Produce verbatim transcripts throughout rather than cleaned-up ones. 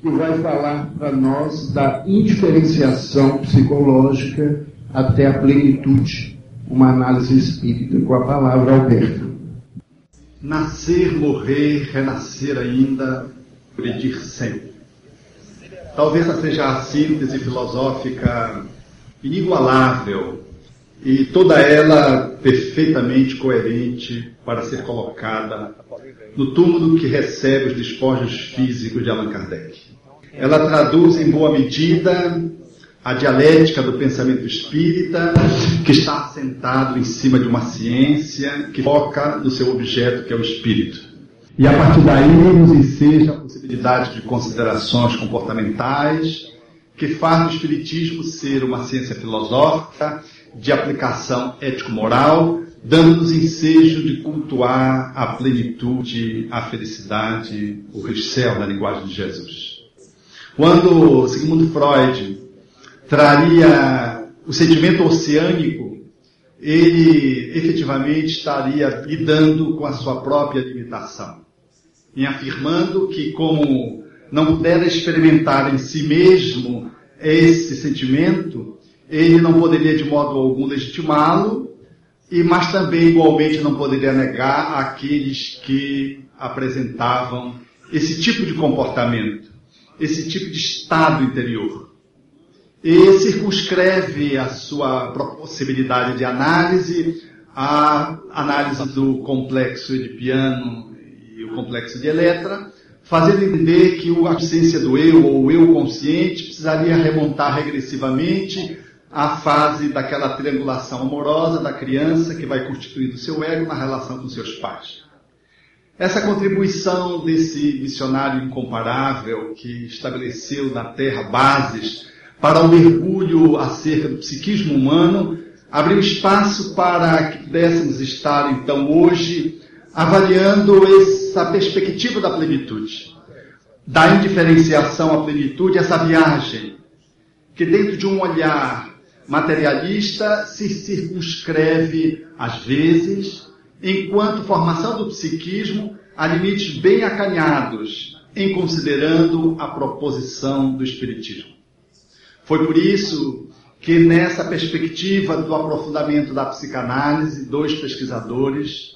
que vai falar para nós da indiferenciação psicológica até a plenitude, uma análise espírita com a palavra Alberto. Nascer, morrer, renascer ainda, progredir sempre. Talvez essa seja a síntese filosófica inigualável e toda ela perfeitamente coerente para ser colocada no túmulo que recebe os despojos físicos de Allan Kardec. Ela traduz em boa medida a dialética do pensamento espírita, que está assentado em cima de uma ciência que foca no seu objeto, que é o espírito. E a partir daí nos enseja a possibilidade de considerações comportamentais, que faz do espiritismo ser uma ciência filosófica, de aplicação ético-moral, dando-nos ensejo de cultuar a plenitude, a felicidade, o céu na linguagem de Jesus. Quando Sigmund Freud traria o sentimento oceânico, ele efetivamente estaria lidando com a sua própria limitação, em afirmando que, como não pudera experimentar em si mesmo esse sentimento, ele não poderia de modo algum legitimá-lo, e mas também igualmente não poderia negar àqueles que apresentavam esse tipo de comportamento, esse tipo de estado interior. E circunscreve a sua possibilidade de análise à análise do complexo edipiano e o complexo de Eletra, fazendo entender que a consciência do eu, ou o eu consciente, precisaria remontar regressivamente à fase daquela triangulação amorosa da criança que vai constituindo o seu ego na relação com seus pais. Essa contribuição desse missionário incomparável que estabeleceu na Terra bases para o mergulho acerca do psiquismo humano, abriu espaço para que pudéssemos estar, então, hoje, avaliando essa perspectiva da plenitude, da indiferenciação à plenitude, essa viagem, que dentro de um olhar materialista se circunscreve, às vezes, enquanto formação do psiquismo, a limites bem acanhados, em considerando a proposição do espiritismo. Foi por isso que, nessa perspectiva do aprofundamento da psicanálise, dois pesquisadores,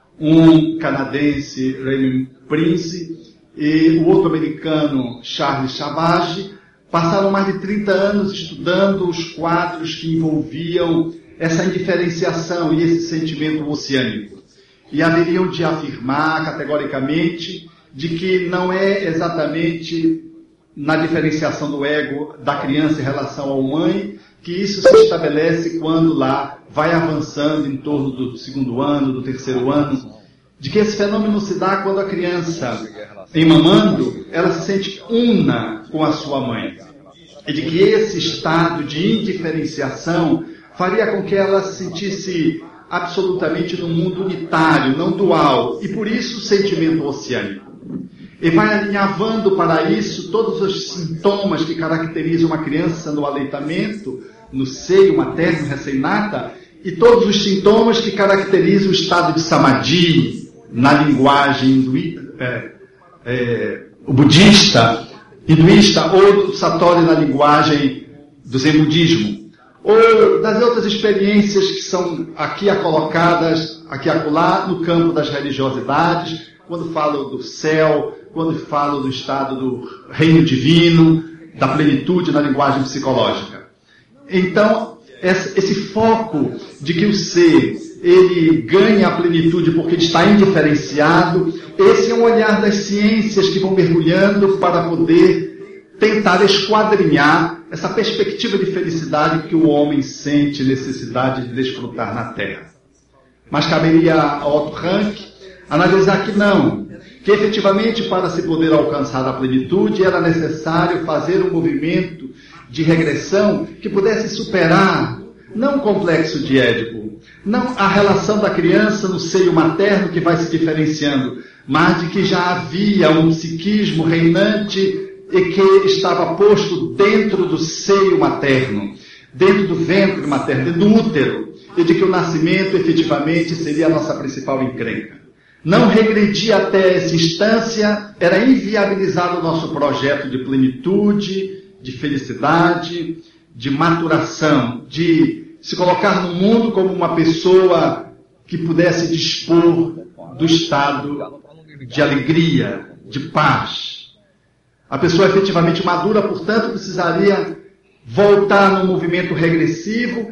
um canadense, Raymond Prince, e o outro americano, Charles Chavage, passaram mais de trinta anos estudando os quadros que envolviam essa indiferenciação e esse sentimento oceânico. E haveriam de afirmar categoricamente de que não é exatamente na diferenciação do ego da criança em relação ao mãe que isso se estabelece quando lá vai avançando em torno do segundo ano, do terceiro ano, de que esse fenômeno se dá quando a criança, em mamando, ela se sente una com a sua mãe. E de que esse estado de indiferenciação faria com que ela se sentisse absolutamente num mundo unitário, não dual, e por isso o sentimento oceânico. E vai alinhavando para isso todos os sintomas que caracterizam uma criança no aleitamento, no seio materno recém-nata, e todos os sintomas que caracterizam o estado de samadhi, na linguagem hindu, é, é, o budista, hinduísta, ou do satori na linguagem do zen budismo, ou das outras experiências que são aqui colocadas, aqui acolá, no campo das religiosidades, quando falo do céu, quando falo do estado do reino divino, da plenitude na linguagem psicológica. Então, esse foco de que o ser, ele ganha a plenitude porque ele está indiferenciado, esse é um olhar das ciências que vão mergulhando para poder tentar esquadrinhar essa perspectiva de felicidade que o homem sente necessidade de desfrutar na Terra. Mas caberia a Otto Rank analisar que não, que efetivamente para se poder alcançar a plenitude era necessário fazer um movimento de regressão que pudesse superar, não o complexo de Édipo, não a relação da criança no seio materno que vai se diferenciando, mas de que já havia um psiquismo reinante e que estava posto dentro do seio materno, dentro do ventre materno, dentro do útero, e de que o nascimento efetivamente seria a nossa principal encrenca. não regredir até essa instância era inviabilizar o nosso projeto de plenitude, de felicidade, de maturação, de se colocar no mundo como uma pessoa que pudesse dispor do estado de alegria, de paz. A pessoa efetivamente madura, portanto, precisaria voltar no movimento regressivo,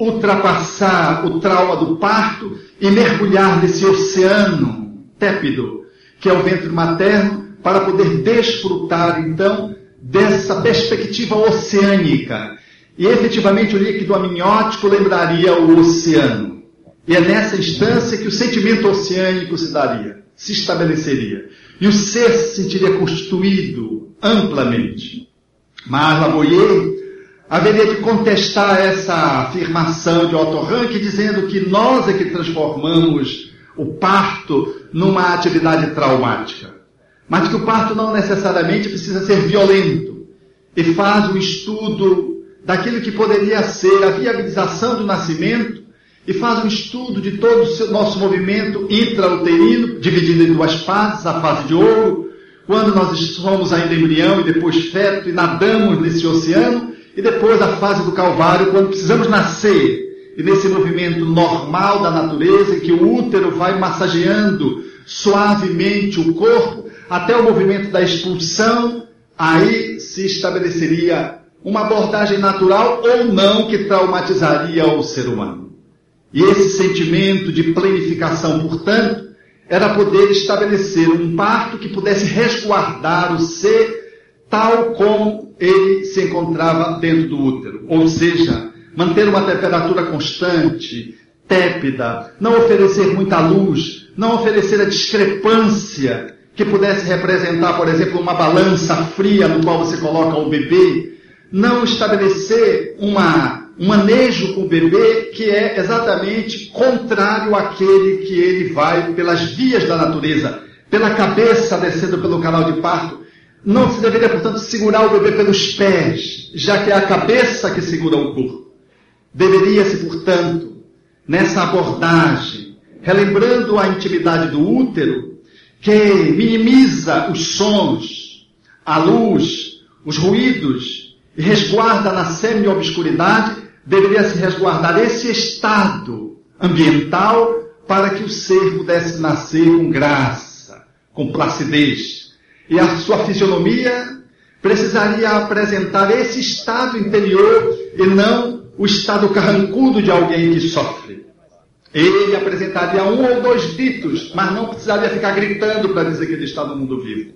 ultrapassar o trauma do parto e mergulhar nesse oceano tépido, que é o ventre materno, para poder desfrutar, então, dessa perspectiva oceânica. E, efetivamente, o líquido amniótico lembraria o oceano. E é nessa instância que o sentimento oceânico se daria, se estabeleceria. E o ser se sentiria constituído amplamente. Mas Lavoisier haveria de contestar essa afirmação de Otto Rank, dizendo que nós é que transformamos o parto numa atividade traumática. Mas que o parto não necessariamente precisa ser violento. E faz um estudo daquilo que poderia ser a viabilização do nascimento, e faz um estudo de todo o nosso movimento intrauterino, dividido em duas fases, a fase de ouro, quando nós somos ainda embrião e depois feto, e nadamos nesse oceano, e depois a fase do calvário, quando precisamos nascer, e nesse movimento normal da natureza, em que o útero vai massageando suavemente o corpo, até o movimento da expulsão, aí se estabeleceria uma abordagem natural ou não que traumatizaria o ser humano. E esse sentimento de planificação, portanto, era poder estabelecer um parto que pudesse resguardar o ser tal como ele se encontrava dentro do útero. Ou seja, manter uma temperatura constante, tépida, não oferecer muita luz, não oferecer a discrepância que pudesse representar, por exemplo, uma balança fria no qual você coloca o bebê, não estabelecer uma... um manejo com o bebê que é exatamente contrário àquele que ele vai pelas vias da natureza, pela cabeça descendo pelo canal de parto. Não se deveria, portanto, segurar o bebê pelos pés, já que é a cabeça que segura o corpo. Deveria-se, portanto, nessa abordagem, relembrando a intimidade do útero, que minimiza os sons, a luz, os ruídos, e resguarda na semi-obscuridade, deveria se resguardar esse estado ambiental para que o ser pudesse nascer com graça, com placidez. E a sua fisionomia precisaria apresentar esse estado interior e não o estado carrancudo de alguém que sofre. Ele apresentaria um ou dois ditos, mas não precisaria ficar gritando para dizer que ele está no mundo vivo.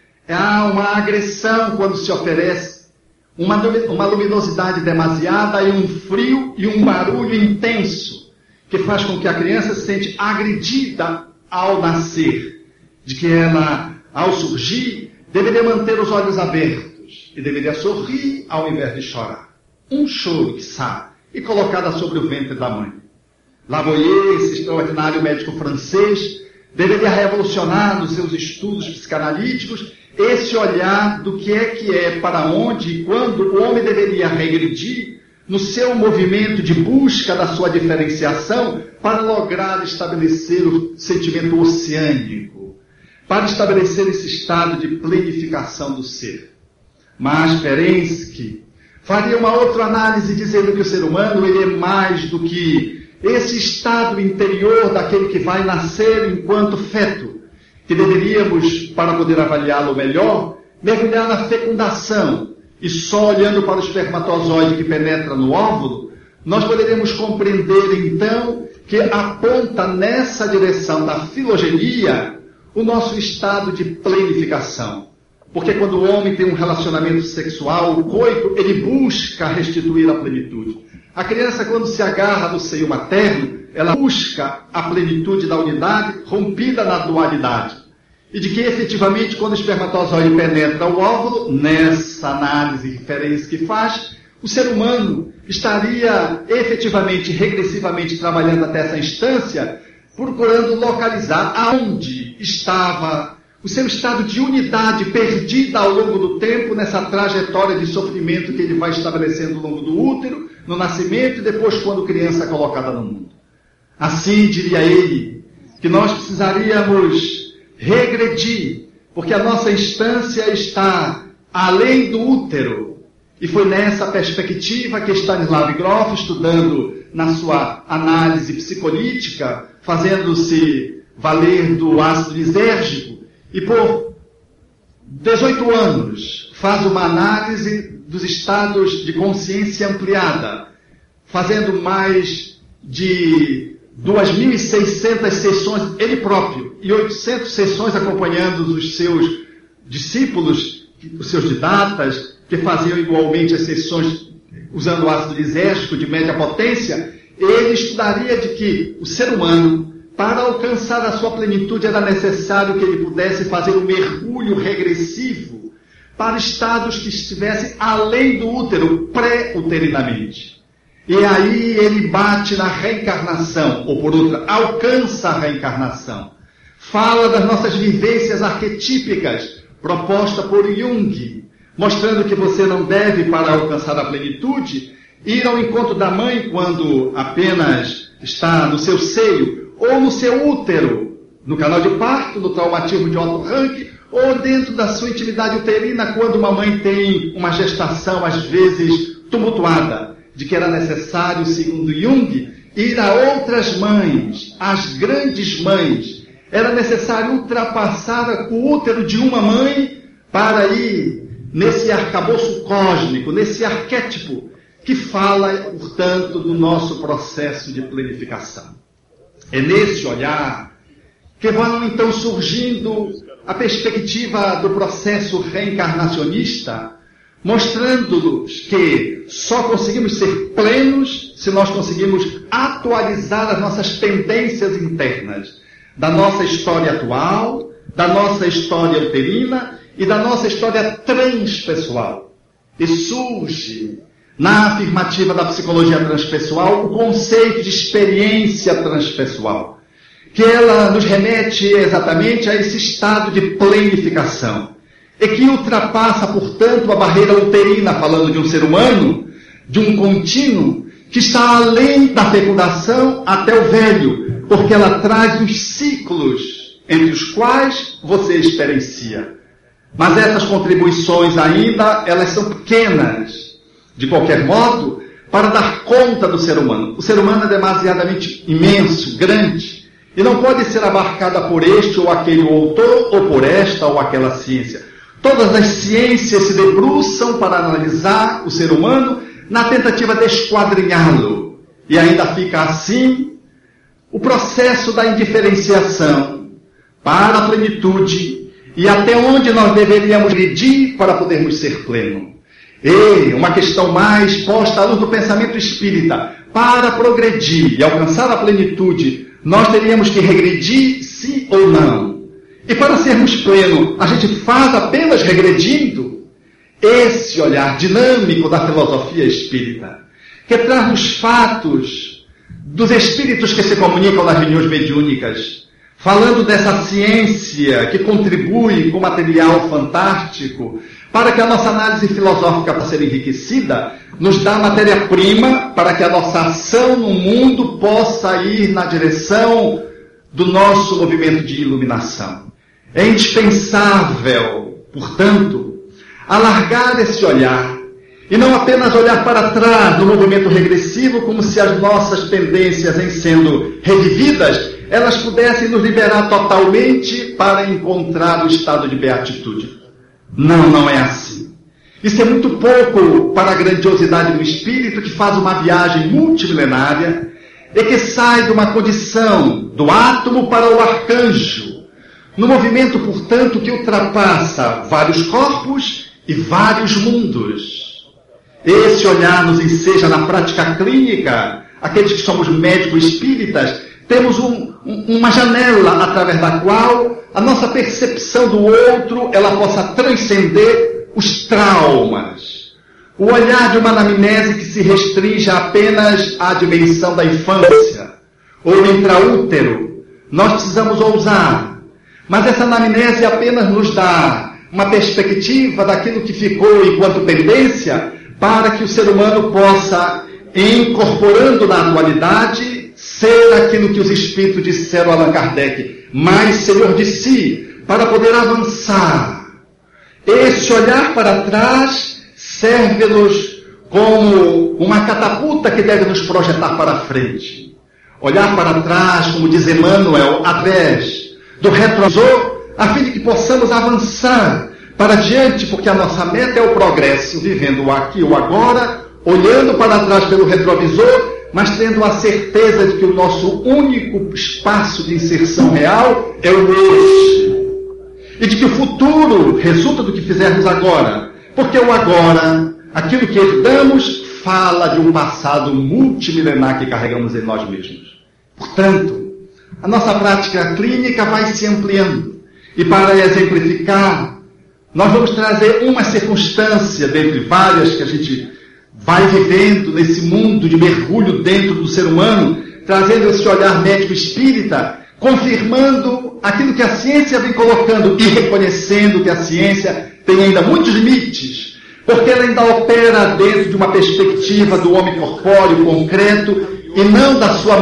Há uma agressão quando se oferece Uma, uma luminosidade demasiada e um frio e um barulho intenso que faz com que a criança se sente agredida ao nascer, de que ela, ao surgir, deveria manter os olhos abertos e deveria sorrir ao invés de chorar. Um choro, quiçá, e colocada sobre o ventre da mãe. Lavoisier, esse extraordinário médico francês, deveria revolucionar nos seus estudos psicanalíticos esse olhar do que é que é, para onde e quando o homem deveria regredir no seu movimento de busca da sua diferenciação para lograr estabelecer o sentimento oceânico, para estabelecer esse estado de planificação do ser. Mas Ferenczi faria uma outra análise dizendo que o ser humano ele é mais do que esse estado interior daquele que vai nascer enquanto feto, que deveríamos, para poder avaliá-lo melhor, mergulhar na fecundação, e só olhando para o espermatozoide que penetra no óvulo, nós poderíamos compreender, então, que aponta nessa direção da filogenia o nosso estado de planificação. Porque quando o homem tem um relacionamento sexual, o coito, ele busca restituir a plenitude. A criança, quando se agarra no seio materno, ela busca a plenitude da unidade rompida na dualidade. E de que, efetivamente, quando o espermatozoide penetra o óvulo, nessa análise referência que faz, o ser humano estaria efetivamente, regressivamente trabalhando até essa instância, procurando localizar aonde estava o seu estado de unidade perdida ao longo do tempo nessa trajetória de sofrimento que ele vai estabelecendo ao longo do útero, no nascimento e depois quando criança é colocada no mundo. Assim, diria ele, que nós precisaríamos regredir, porque a nossa instância está além do útero. E foi nessa perspectiva que Stanislav Grof, estudando na sua análise psicolítica, fazendo-se valer do ácido lisérgico, e por dezoito anos faz uma análise dos estados de consciência ampliada, fazendo mais de duas mil e seiscentas sessões, ele próprio, e oitocentas sessões acompanhando os seus discípulos, os seus didatas, que faziam igualmente as sessões usando o ácido lisérgico de média potência. Ele estudaria de que o ser humano, para alcançar a sua plenitude, era necessário que ele pudesse fazer um mergulho regressivo para estados que estivessem além do útero, pré-uterinamente. E aí ele bate na reencarnação, ou por outra, alcança a reencarnação. Fala das nossas vivências arquetípicas, proposta por Jung, mostrando que você não deve, para alcançar a plenitude, ir ao encontro da mãe quando apenas está no seu seio, ou no seu útero, no canal de parto, no traumatismo de Otto Rank, ou dentro da sua intimidade uterina, quando uma mãe tem uma gestação, às vezes, tumultuada, de que era necessário, segundo Jung, ir a outras mães, as grandes mães. Era necessário ultrapassar o útero de uma mãe para ir nesse arcabouço cósmico, nesse arquétipo, que fala, portanto, do nosso processo de planificação. É nesse olhar que vão, então, surgindo a perspectiva do processo reencarnacionista, mostrando-nos que só conseguimos ser plenos se nós conseguimos atualizar as nossas pendências internas, da nossa história atual, da nossa história uterina e da nossa história transpessoal. E surge, na afirmativa da psicologia transpessoal, o conceito de experiência transpessoal, que ela nos remete exatamente a esse estado de planificação, e que ultrapassa, portanto, a barreira uterina, falando de um ser humano, de um contínuo, que está além da fecundação até o velho, porque ela traz os ciclos entre os quais você experiencia. Mas essas contribuições ainda, elas são pequenas, de qualquer modo, para dar conta do ser humano. O ser humano é demasiadamente imenso, grande, e não pode ser abarcada por este ou aquele autor, ou por esta ou aquela ciência. Todas as ciências se debruçam para analisar o ser humano na tentativa de esquadrinhá-lo. E ainda fica assim o processo da indiferenciação para a plenitude e até onde nós deveríamos medir para podermos ser pleno. E uma questão mais posta à luz do pensamento espírita: para progredir e alcançar a plenitude, nós teríamos que regredir, sim ou não? E para sermos plenos, a gente faz apenas regredindo? Esse olhar dinâmico da filosofia espírita, que traz os fatos dos espíritos que se comunicam nas reuniões mediúnicas, falando dessa ciência que contribui com material fantástico para que a nossa análise filosófica possa ser enriquecida, nos dá matéria-prima para que a nossa ação no mundo possa ir na direção do nosso movimento de iluminação. É indispensável, portanto, alargar esse olhar e não apenas olhar para trás no movimento regressivo, como se as nossas tendências, em sendo revividas, elas pudessem nos liberar totalmente para encontrar o estado de beatitude. Não, não é assim. Isso é muito pouco para a grandiosidade do espírito, que faz uma viagem multimilenária e que sai de uma condição do átomo para o arcanjo, no movimento, portanto, que ultrapassa vários corpos e vários mundos. Esse olhar nos enseja na prática clínica. Aqueles que somos médicos espíritas, temos um, um, uma janela através da qual a nossa percepção do outro ela possa transcender os traumas. O olhar de uma anamnese que se restringe apenas à dimensão da infância ou intraútero. Nós precisamos ousar. Mas essa anamnese apenas nos dá uma perspectiva daquilo que ficou enquanto pendência, para que o ser humano possa, incorporando na atualidade, ser aquilo que os espíritos disseram a Allan Kardec, mais senhor de si, para poder avançar. Esse olhar para trás serve-nos como uma catapulta que deve nos projetar para frente. Olhar para trás, como diz Emmanuel, através do retrovisor, a fim de que possamos avançar para diante, porque a nossa meta é o progresso, vivendo o aqui e o agora, olhando para trás pelo retrovisor, mas tendo a certeza de que o nosso único espaço de inserção real é o hoje. E de que o futuro resulta do que fizermos agora. Porque o agora, aquilo que herdamos, fala de um passado multimilenar que carregamos em nós mesmos. Portanto, a nossa prática clínica vai se ampliando. E para exemplificar, nós vamos trazer uma circunstância dentre várias que a gente vai vivendo nesse mundo de mergulho dentro do ser humano, trazendo esse olhar médico espírita, confirmando aquilo que a ciência vem colocando e reconhecendo que a ciência tem ainda muitos limites, porque ela ainda opera dentro de uma perspectiva do homem corpóreo, concreto, e não da sua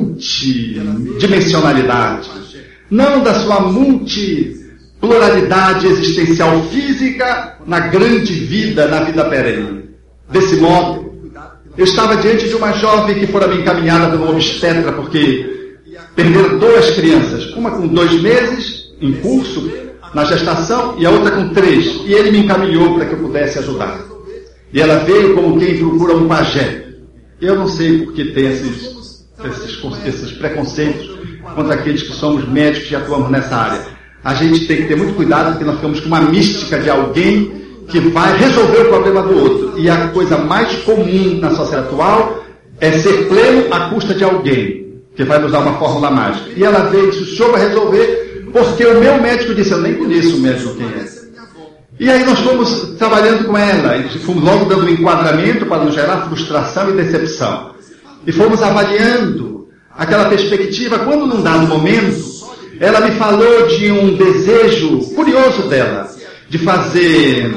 multidimensionalidade, não da sua multipluralidade existencial física na grande vida, na vida perene. Desse modo, eu estava diante de uma jovem que fora bem encaminhada pelo obstetra, porque perderam duas crianças, uma com dois meses, em curso, na gestação, e a outra com três. E ele me encaminhou para que eu pudesse ajudar. E ela veio como quem procura um pajé. Eu não sei por que tem esses, esses, esses preconceitos contra aqueles que somos médicos e atuamos nessa área. A gente tem que ter muito cuidado, porque nós ficamos com uma mística de alguém que vai resolver o problema do outro. E a coisa mais comum na sociedade atual é ser pleno à custa de alguém que vai nos dar uma fórmula mágica. E ela veio e disse, o senhor vai resolver, porque o meu médico disse, eu nem conheço o médico quem é. E aí nós fomos trabalhando com ela, e fomos logo dando um enquadramento para não gerar frustração e decepção. E fomos avaliando aquela perspectiva. Quando num dado momento, ela me falou de um desejo curioso dela, de fazer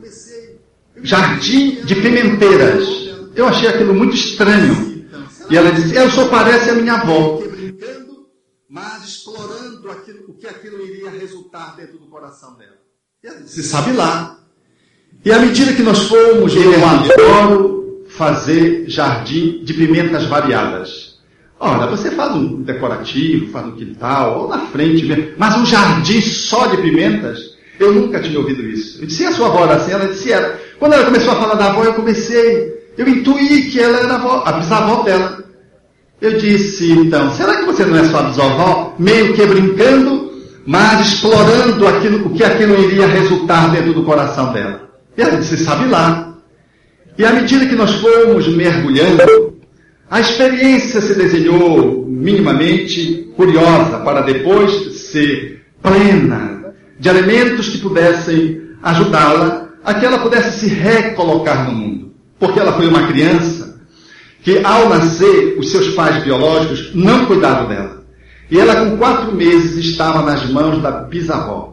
jardim de pimenteiras. Eu achei aquilo muito estranho. E ela disse, eu só parece a minha avó. Brincando, mas explorando aquilo, o que aquilo iria resultar dentro do coração dela. E ela disse, sabe lá. E à medida que nós fomos, eu adoro fazer jardim de pimentas variadas. Ora, você faz um decorativo, faz um quintal, ou na frente mesmo, mas um jardim só de pimentas? Eu nunca tinha ouvido isso. Eu disse, e a sua avó era assim? Ela disse, era. Quando ela começou a falar da avó, eu comecei... Eu intuí que ela era a, avó, a bisavó dela. Eu disse, então, será que você não é sua bisavó? Meio que brincando, mas explorando aquilo, o que aquilo iria resultar dentro do coração dela. E ela disse, sabe lá. E à medida que nós fomos mergulhando, a experiência se desenhou minimamente curiosa, para depois ser plena de elementos que pudessem ajudá-la a que ela pudesse se recolocar no mundo. Porque ela foi uma criança que, ao nascer, os seus pais biológicos não cuidaram dela. E ela, com quatro meses, estava nas mãos da bisavó.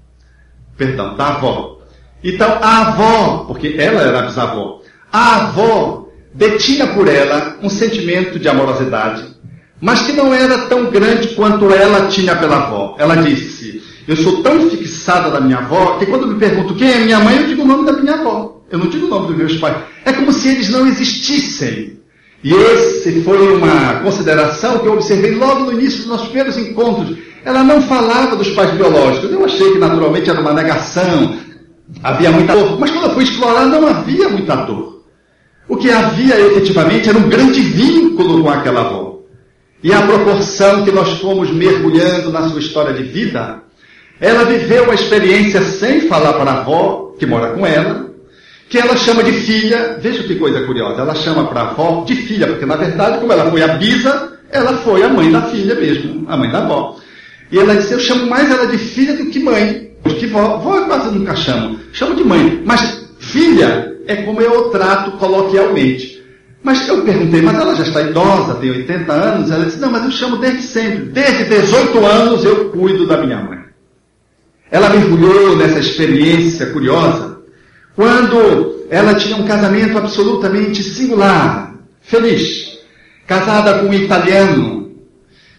Perdão, da avó. Então, a avó, porque ela era a bisavó, a avó detinha por ela um sentimento de amorosidade, mas que não era tão grande quanto ela tinha pela avó. Ela disse, eu sou tão fixada da minha avó, que quando me pergunto quem é minha mãe, eu digo o nome da minha avó. Eu não digo o nome dos meus pais. É como se eles não existissem. E esse foi uma consideração que eu observei logo no início dos nossos primeiros encontros. Ela não falava dos pais biológicos. Eu achei que naturalmente era uma negação. Havia muita dor. Mas quando eu fui explorar, não havia muita dor. O que havia efetivamente era um grande vínculo com aquela avó. E à proporção que nós fomos mergulhando na sua história de vida, ela viveu a experiência sem falar para a avó, que mora com ela, que ela chama de filha. Veja que coisa curiosa, ela chama para a avó de filha, porque na verdade, como ela foi a bisa, ela foi a mãe da filha mesmo, a mãe da avó. E ela disse, eu chamo mais ela de filha do que mãe, porque vó, vó eu quase nunca chamo, chamo de mãe, mas filha é como eu trato coloquialmente. Mas eu perguntei, mas ela já está idosa, tem oitenta anos? Ela disse, não, mas eu chamo desde sempre, desde dezoito anos eu cuido da minha mãe. Ela mergulhou nessa experiência curiosa, quando ela tinha um casamento absolutamente singular, feliz, casada com um italiano,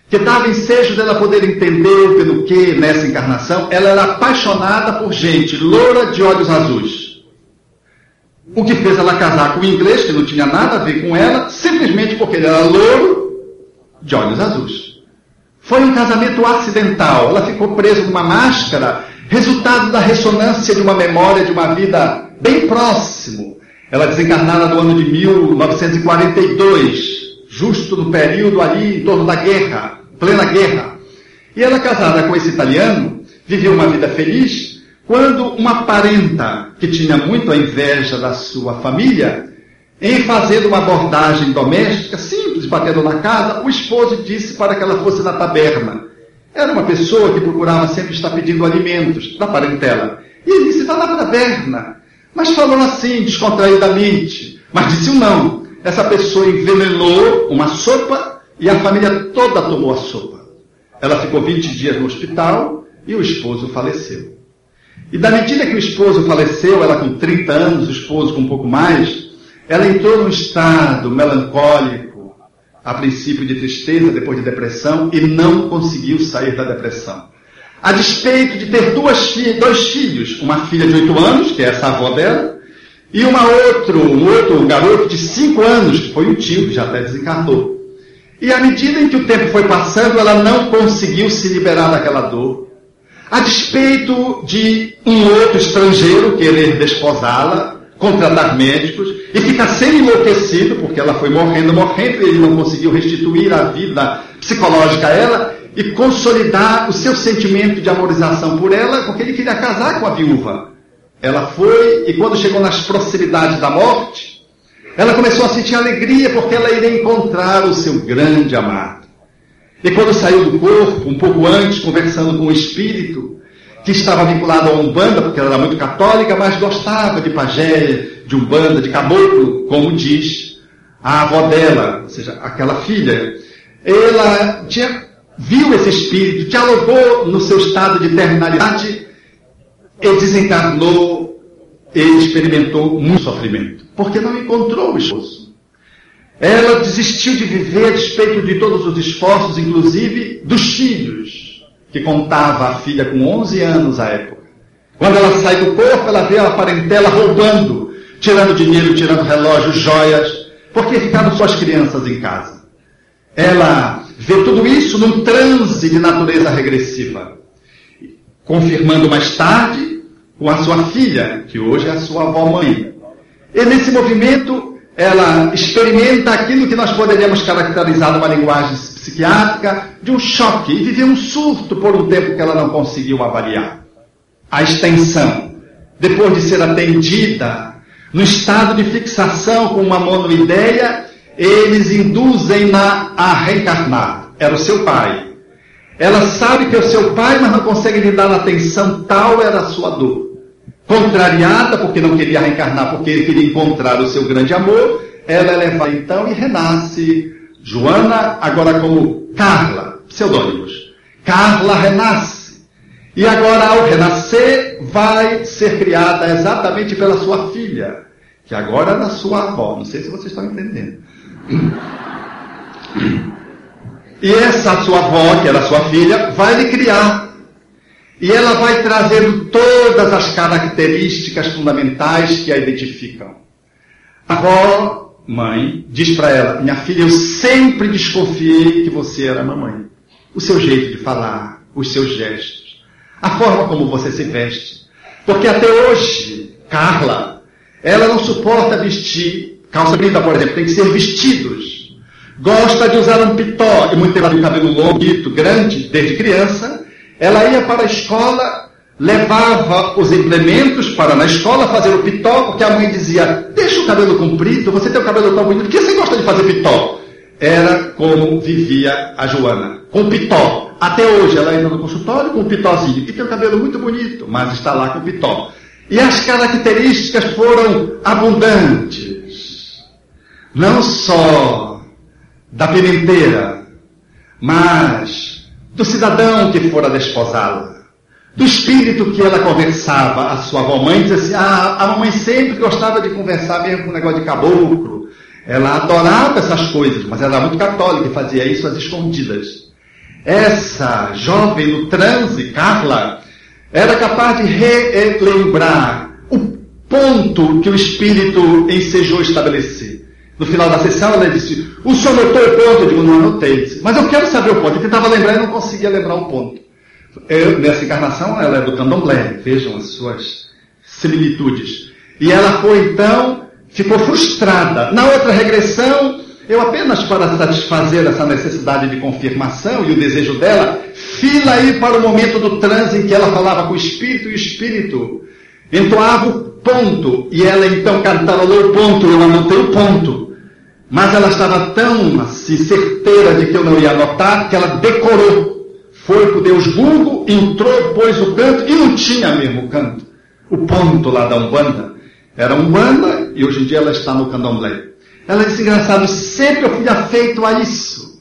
que dava ensejo dela poder entender pelo que nessa encarnação ela era apaixonada por gente loura de olhos azuis. O que fez ela casar com o inglês, que não tinha nada a ver com ela, simplesmente porque ele era louro de olhos azuis. Foi um casamento acidental. Ela ficou presa numa máscara, resultado da ressonância de uma memória de uma vida bem próximo. Ela desencarnada no ano de mil novecentos e quarenta e dois, justo no período ali em torno da guerra, plena guerra. E ela, casada com esse italiano, viveu uma vida feliz, quando uma parenta, que tinha muito a inveja da sua família, em fazendo uma abordagem doméstica, simples, batendo na casa, o esposo disse para que ela fosse na taberna. Era uma pessoa que procurava sempre estar pedindo alimentos da parentela. E ele disse, vá na taberna. Mas falou assim, descontraídamente. Mas disse um não. Essa pessoa envenenou uma sopa e a família toda tomou a sopa. Ela ficou vinte dias no hospital e o esposo faleceu. E da medida que o esposo faleceu, ela com trinta anos, o esposo com um pouco mais, ela entrou num estado melancólico, a princípio de tristeza, depois de depressão, e não conseguiu sair da depressão. A despeito de ter duas filhas, dois filhos, uma filha de oito anos, que é essa avó dela, e uma outro, um outro garoto de cinco anos, que foi o tio, que já até desencarnou. E à medida em que o tempo foi passando, ela não conseguiu se liberar daquela dor. A despeito de um outro estrangeiro querer desposá-la, contratar médicos, e ficar sendo enlouquecido, porque ela foi morrendo, morrendo, e ele não conseguiu restituir a vida psicológica a ela, e consolidar o seu sentimento de amorização por ela, porque ele queria casar com a viúva. Ela foi, e quando chegou nas proximidades da morte, ela começou a sentir alegria, porque ela iria encontrar o seu grande amado. E quando saiu do corpo, um pouco antes, conversando com o espírito, que estava vinculado a Umbanda, porque ela era muito católica, mas gostava de pajé, de Umbanda, de caboclo, como diz a avó dela, ou seja, aquela filha. Ela tinha, viu esse espírito, dialogou no seu estado de terminalidade, e desencarnou, e experimentou muito sofrimento, porque não encontrou o esposo. Ela desistiu de viver a despeito de todos os esforços, inclusive dos filhos, que contava a filha com onze anos à época. Quando ela sai do corpo, ela vê a parentela roubando, tirando dinheiro, tirando relógios, joias, porque ficaram só as crianças em casa. Ela vê tudo isso num transe de natureza regressiva, confirmando mais tarde com a sua filha, que hoje é a sua avó-mãe. E nesse movimento, ela experimenta aquilo que nós poderíamos caracterizar numa linguagem psiquiátrica de um choque, e viveu um surto por um tempo que ela não conseguiu avaliar. A extensão, depois de ser atendida, no estado de fixação com uma monoideia, eles induzem-na a reencarnar. Era o seu pai. Ela sabe que é o seu pai, mas não consegue lhe dar atenção, tal era a sua dor. Contrariada, porque não queria reencarnar, porque ele queria encontrar o seu grande amor, ela é levada então e renasce. Joana, agora como Carla, pseudônimos. Carla renasce. E agora, ao renascer, vai ser criada exatamente pela sua filha, que agora é da sua avó. Não sei se vocês estão entendendo. E essa sua avó, que era sua filha, vai lhe criar. E ela vai trazendo todas as características fundamentais que a identificam. A avó, mãe, diz para ela, minha filha, eu sempre desconfiei que você era mamãe. O seu jeito de falar, os seus gestos, a forma como você se veste. Porque até hoje, Carla, ela não suporta vestir calça bonita, por exemplo, tem que ser vestidos. Gosta de usar um pitó, e muito tempo de cabelo longo, grande, desde criança. Ela ia para a escola, levava os implementos para na escola fazer o pitó, porque a mãe dizia, deixa o cabelo comprido, você tem o cabelo tão bonito, por que você gosta de fazer pitó? Era como vivia a Joana, com pitó. Até hoje ela entra no consultório com um pitózinho, e tem o cabelo muito bonito, mas está lá com pitó. E as características foram abundantes, não só da pimenteira, mas do cidadão que fora desposá-la, do espírito que ela conversava. A sua avó-mãe dizia assim, ah, a mamãe sempre gostava de conversar mesmo com o negócio de caboclo, ela adorava essas coisas, mas ela era muito católica e fazia isso às escondidas. essa jovem no transe, Carla, era capaz de relembrar o ponto que o espírito ensejou estabelecer. No final da sessão ela disse: o senhor notou o ponto? Eu digo: não anotei. Mas eu quero saber o ponto. Eu tentava lembrar e não conseguia lembrar o ponto. Eu, nessa encarnação ela é do candomblé, vejam as suas similitudes. E ela foi então, ficou frustrada. Na outra regressão, eu apenas para satisfazer essa necessidade de confirmação e o desejo dela, fila aí para o momento do transe em que ela falava com o espírito, e o espírito entoava o ponto, e ela então cantarolou o ponto, eu anotei o ponto. Mas ela estava tão assim, certeira de que eu não ia anotar, que ela decorou. Foi para o Deus Google, entrou, pôs o canto, e não tinha mesmo o canto. O ponto lá da Umbanda. Era Umbanda, e hoje em dia ela está no candomblé. Ela disse: engraçado, sempre eu fui afeito a isso.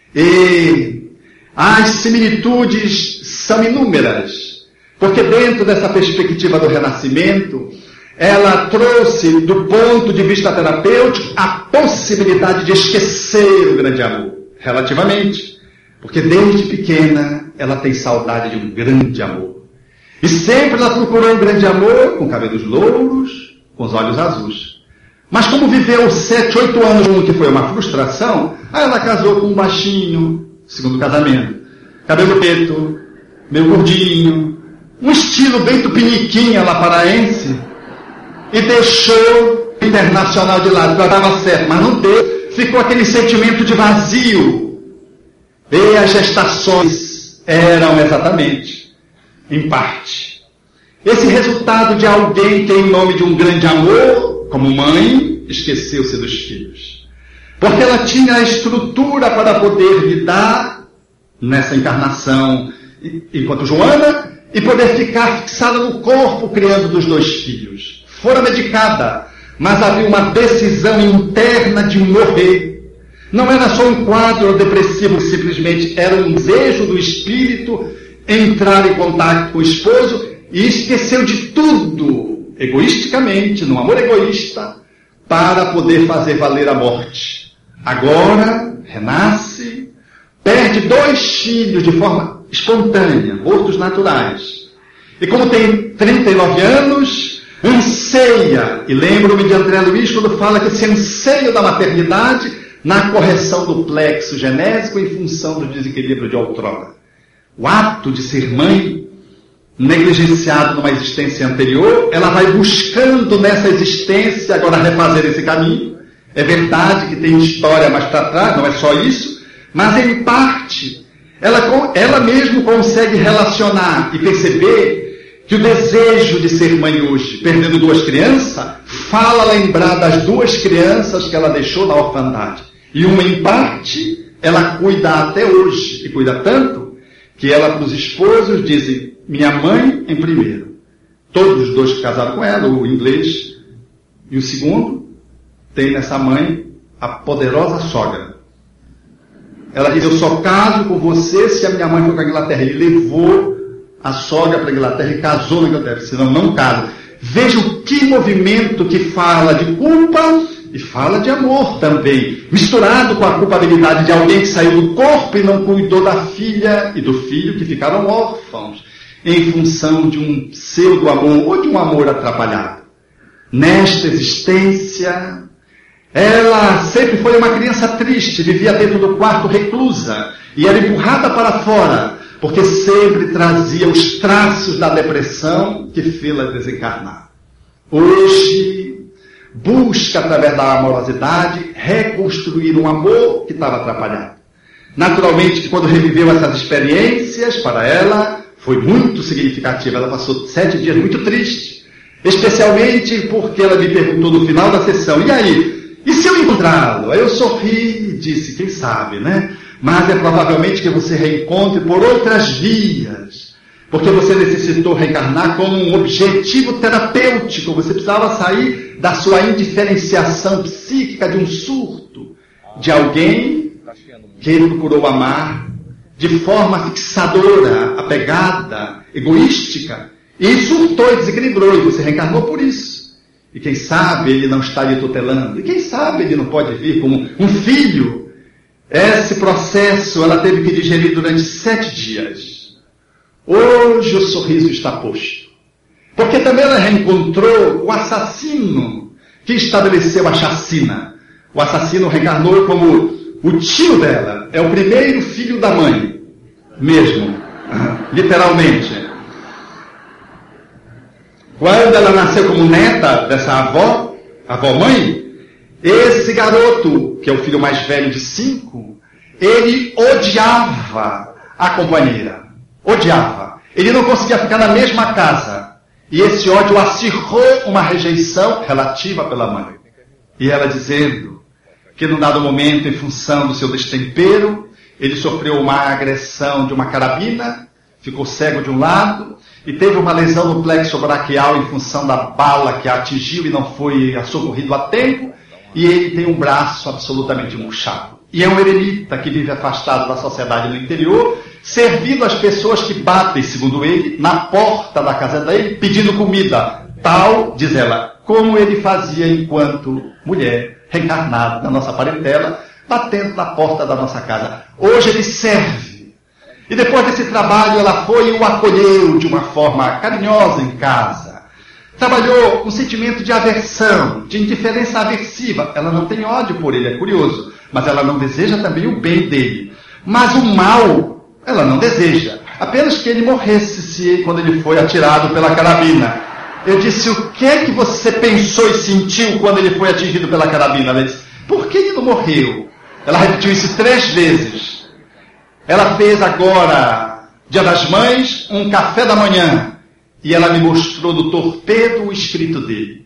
E as similitudes são inúmeras. Porque dentro dessa perspectiva do renascimento, ela trouxe, do ponto de vista terapêutico, a possibilidade de esquecer o grande amor. Relativamente. Porque desde pequena ela tem saudade de um grande amor. E sempre ela procurou um grande amor, com cabelos louros, com os olhos azuis. Mas como viveu sete, oito anos junto, que foi uma frustração, aí ela casou com um baixinho, segundo casamento. Cabelo preto, meio gordinho, um estilo bem tupiniquinha lá paraense, e deixou o internacional de lado, porque ela estava certo, mas não deu. Ficou aquele sentimento de vazio. E as gestações eram exatamente, em parte, esse resultado de alguém que, em nome de um grande amor, como mãe, esqueceu-se dos filhos. Porque ela tinha a estrutura para poder lidar nessa encarnação enquanto Joana e poder ficar fixada no corpo criando dos dois filhos. Fora medicada, mas havia uma decisão interna de morrer. Não era só um quadro depressivo, simplesmente era um desejo do espírito entrar em contato com o esposo, e esqueceu de tudo, egoisticamente, num amor egoísta, para poder fazer valer a morte. Agora, renasce, perde dois filhos de forma espontânea, mortos naturais. E como tem trinta e nove anos, anseia, e lembro-me de André Luiz quando fala que esse anseio da maternidade na correção do plexo genésico em função do desequilíbrio de outrora. O ato de ser mãe, negligenciado numa existência anterior, ela vai buscando nessa existência agora refazer esse caminho. É verdade que tem história mais para trás, não é só isso, mas em parte ela, ela mesma consegue relacionar e perceber que o desejo de ser mãe hoje, perdendo duas crianças, fala lembrar das duas crianças que ela deixou na orfandade. E uma em parte ela cuida até hoje, e cuida tanto que ela para os esposos dizem: minha mãe em primeiro. Todos os dois que casaram com ela, o inglês e o segundo, tem nessa mãe a poderosa sogra. Ela diz: eu só caso com você se a minha mãe for para a Inglaterra. Ele levou a sogra para a Inglaterra e casou na Inglaterra, senão não casa. Vejam que movimento que fala de culpa e fala de amor também, misturado com a culpabilidade de alguém que saiu do corpo e não cuidou da filha e do filho, que ficaram órfãos, em função de um pseudo-amor ou de um amor atrapalhado. Nesta existência, ela sempre foi uma criança triste, vivia dentro do quarto reclusa e era empurrada para fora, porque sempre trazia os traços da depressão que fê-la desencarnar. Hoje, busca, através da amorosidade, reconstruir um amor que estava atrapalhado. Naturalmente, que quando reviveu essas experiências, para ela, foi muito significativa. Ela passou sete dias muito triste, especialmente porque ela me perguntou no final da sessão: e aí? E se eu encontrá-lo? Aí eu sorri e disse: quem sabe, né? Mas é provavelmente que você reencontre por outras vias, porque você necessitou reencarnar com um objetivo terapêutico. Você precisava sair da sua indiferenciação psíquica de um surto, de alguém que ele procurou amar de forma fixadora, apegada, egoística, e surtou e desequilibrou, e você reencarnou por isso. E quem sabe ele não está lhe tutelando, e quem sabe ele não pode vir como um filho Esse processo ela teve que digerir durante sete dias. Hoje o sorriso está posto. Porque também ela reencontrou o assassino que estabeleceu a chacina. O assassino reencarnou como o tio dela. É o primeiro filho da mãe. Mesmo. Literalmente. Quando ela nasceu como neta dessa avó, avó-mãe, esse garoto, que é o filho mais velho de cinco, ele odiava a companheira. Odiava. Ele não conseguia ficar na mesma casa. E esse ódio acirrou uma rejeição relativa pela mãe. E ela dizendo que num dado momento, em função do seu destempero, ele sofreu uma agressão de uma carabina, ficou cego de um lado, e teve uma lesão no plexo braquial em função da bala que a atingiu e não foi socorrido a tempo, e ele tem um braço absolutamente murchado. E é um eremita que vive afastado da sociedade no interior, servindo as pessoas que batem, segundo ele, na porta da casa dele, pedindo comida. Tal, diz ela, como ele fazia enquanto mulher, reencarnado na nossa parentela, batendo na porta da nossa casa. Hoje ele serve. E depois desse trabalho, ela foi e o acolheu de uma forma carinhosa em casa. Trabalhou um sentimento de aversão, de indiferença aversiva. Ela não tem ódio por ele, é curioso. Mas ela não deseja também o bem dele. Mas o mal, ela não deseja. Apenas que ele morresse se, quando ele foi atirado pela carabina. Eu disse, o que é que você pensou e sentiu quando ele foi atingido pela carabina? Ela disse, por que ele não morreu? Ela repetiu isso três vezes. Ela fez agora, Dia das Mães, um café da manhã. E ela me mostrou no torpedo o escrito dele.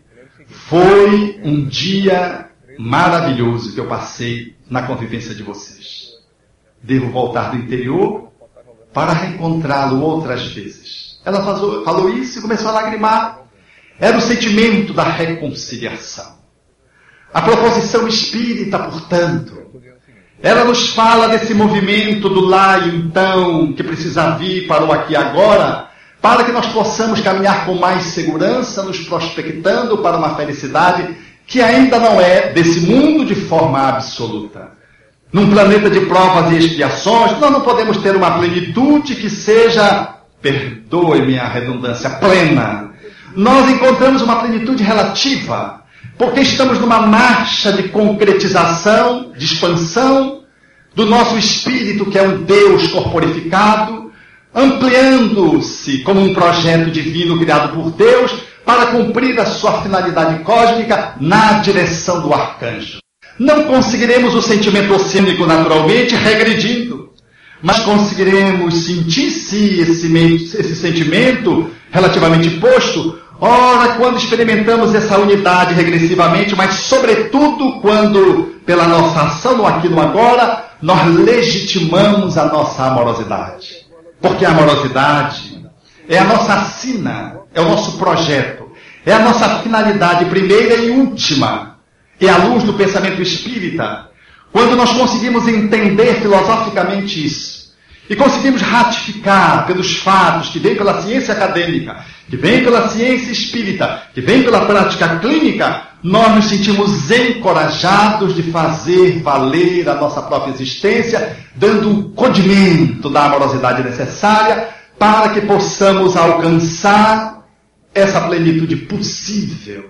Foi um dia maravilhoso que eu passei na convivência de vocês. Devo voltar do interior para reencontrá-lo outras vezes. Ela falou, falou isso e começou a lagrimar. Era o sentimento da reconciliação. A proposição espírita, portanto, ela nos fala desse movimento do lá e então, que precisa vir para o aqui e agora, para que nós possamos caminhar com mais segurança, nos prospectando para uma felicidade que ainda não é desse mundo de forma absoluta. Num planeta de provas e expiações, nós não podemos ter uma plenitude que seja, perdoe-me a redundância, plena. Nós encontramos uma plenitude relativa, porque estamos numa marcha de concretização, de expansão do nosso espírito, que é um Deus corporificado, ampliando-se como um projeto divino criado por Deus para cumprir a sua finalidade cósmica na direção do arcanjo. Não conseguiremos o sentimento oceânico naturalmente regredindo, mas conseguiremos sentir sim esse, esse sentimento relativamente posto, ora, quando experimentamos essa unidade regressivamente, mas sobretudo quando, pela nossa ação no aqui e no agora, nós legitimamos a nossa amorosidade. Porque a amorosidade é a nossa sina, é o nosso projeto, é a nossa finalidade primeira e última. É a luz do pensamento espírita. Quando nós conseguimos entender filosoficamente isso, e conseguimos ratificar pelos fatos que vêm pela ciência acadêmica, que vêm pela ciência espírita, que vêm pela prática clínica, nós nos sentimos encorajados de fazer valer a nossa própria existência, dando um condimento da amorosidade necessária para que possamos alcançar essa plenitude possível.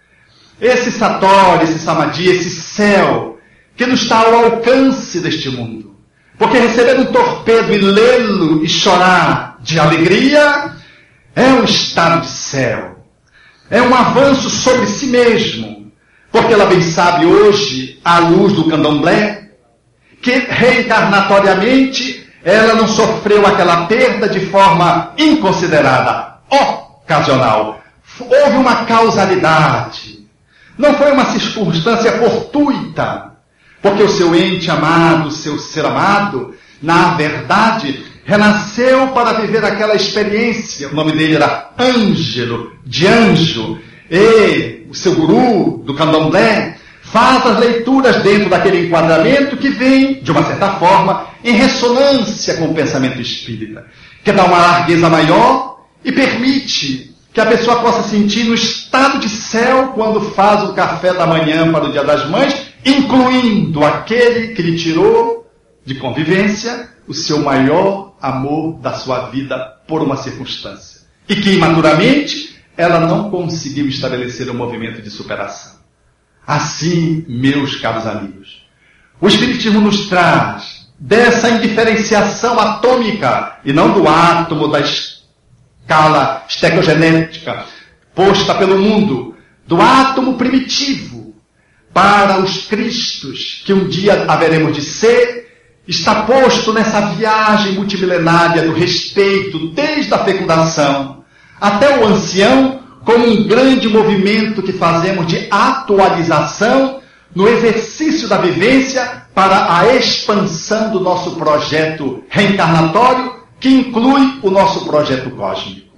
Esse satori, esse samadhi, esse céu, que não está ao alcance deste mundo. Porque receber um torpedo e lê-lo e chorar de alegria é um estado de céu. É um avanço sobre si mesmo. Porque ela bem sabe hoje, à luz do candomblé, que reencarnatoriamente ela não sofreu aquela perda de forma inconsiderada, ocasional. Houve uma causalidade. Não foi uma circunstância fortuita, porque o seu ente amado, o seu ser amado, na verdade, renasceu para viver aquela experiência. O nome dele era Ângelo, de anjo, e o seu guru do candomblé faz as leituras dentro daquele enquadramento que vem, de uma certa forma, em ressonância com o pensamento espírita, que dá uma largueza maior e permite que a pessoa possa sentir no estado de céu quando faz o café da manhã para o Dia das Mães, incluindo aquele que lhe tirou de convivência, o seu maior amor da sua vida por uma circunstância. E que, imaturamente, ela não conseguiu estabelecer um movimento de superação. Assim, meus caros amigos, o Espiritismo nos traz dessa indiferenciação atômica, e não do átomo, da escala estequiogenética posta pelo mundo, do átomo primitivo, para os Cristos que um dia haveremos de ser, está posto nessa viagem multimilenária do respeito, desde a fecundação até o ancião, como um grande movimento que fazemos de atualização no exercício da vivência para a expansão do nosso projeto reencarnatório, que inclui o nosso projeto cósmico.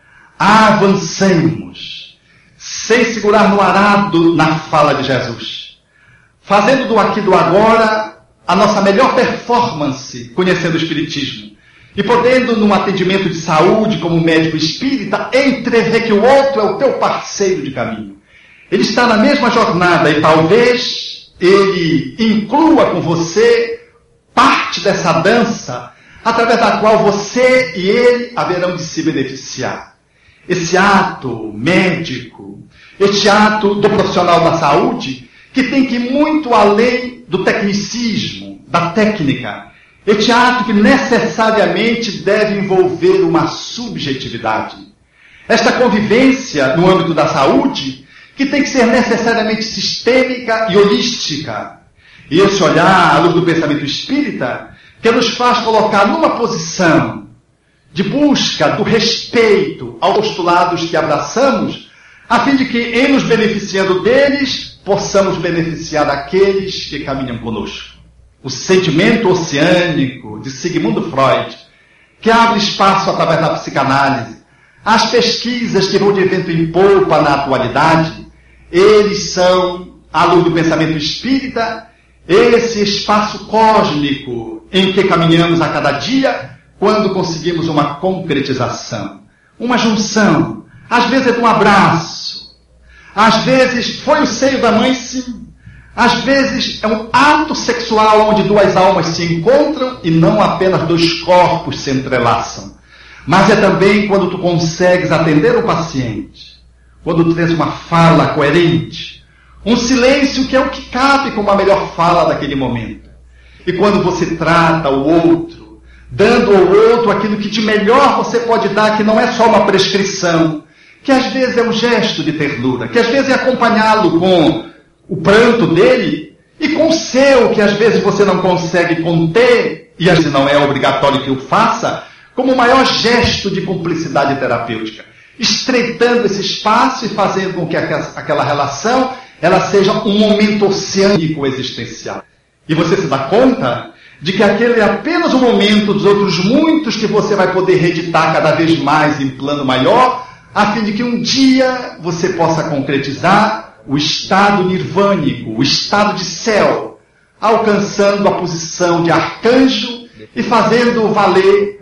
Avancemos, sem segurar no arado na fala de Jesus, fazendo do aqui e do agora a nossa melhor performance, conhecendo o Espiritismo, e podendo, num atendimento de saúde, como médico espírita, entrever que o outro é o teu parceiro de caminho. Ele está na mesma jornada e talvez ele inclua com você parte dessa dança, através da qual você e ele haverão de se beneficiar. Esse ato médico, este ato do profissional da saúde, que tem que ir muito além do tecnicismo, da técnica. Este ato que necessariamente deve envolver uma subjetividade. Esta convivência no âmbito da saúde, que tem que ser necessariamente sistêmica e holística. E esse olhar, à luz do pensamento espírita, que nos faz colocar numa posição de busca do respeito aos postulados que abraçamos, a fim de que, em nos beneficiando deles, possamos beneficiar aqueles que caminham conosco. O sentimento oceânico de Sigmund Freud, que abre espaço através da psicanálise, as pesquisas que vão de vento em polpa na atualidade, eles são, à luz do pensamento espírita, esse espaço cósmico em que caminhamos a cada dia, quando conseguimos uma concretização, uma junção. Às vezes é de um abraço, às vezes foi o seio da mãe, sim. Às vezes é um ato sexual onde duas almas se encontram e não apenas dois corpos se entrelaçam. Mas é também quando tu consegues atender o paciente, quando tu tens uma fala coerente, um silêncio que é o que cabe como a melhor fala daquele momento. E quando você trata o outro, dando ao outro aquilo que de melhor você pode dar, que não é só uma prescrição, que às vezes é um gesto de ternura, que às vezes é acompanhá-lo com o pranto dele e com o seu, que às vezes você não consegue conter, e às vezes não é obrigatório que o faça, como o maior gesto de cumplicidade terapêutica, estreitando esse espaço e fazendo com que aquela relação ela seja um momento oceânico existencial. E você se dá conta de que aquele é apenas um momento dos outros muitos que você vai poder reeditar cada vez mais em plano maior, a fim de que um dia você possa concretizar o estado nirvânico, o estado de céu, alcançando a posição de arcanjo e fazendo valer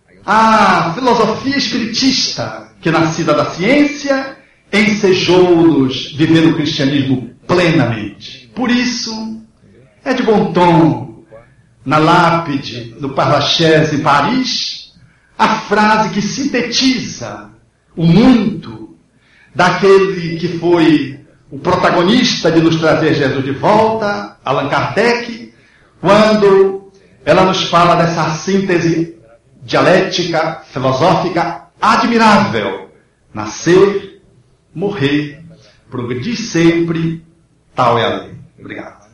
a filosofia espiritista, que nascida da ciência, ensejou-nos viver o cristianismo plenamente. Por isso, é de bom tom, na lápide do Père Lachaise em Paris, a frase que sintetiza o muito daquele que foi o protagonista de nos trazer Jesus de volta, Allan Kardec, quando ela nos fala dessa síntese dialética, filosófica, admirável. Nascer, morrer, progredir sempre, tal é a lei. Obrigado.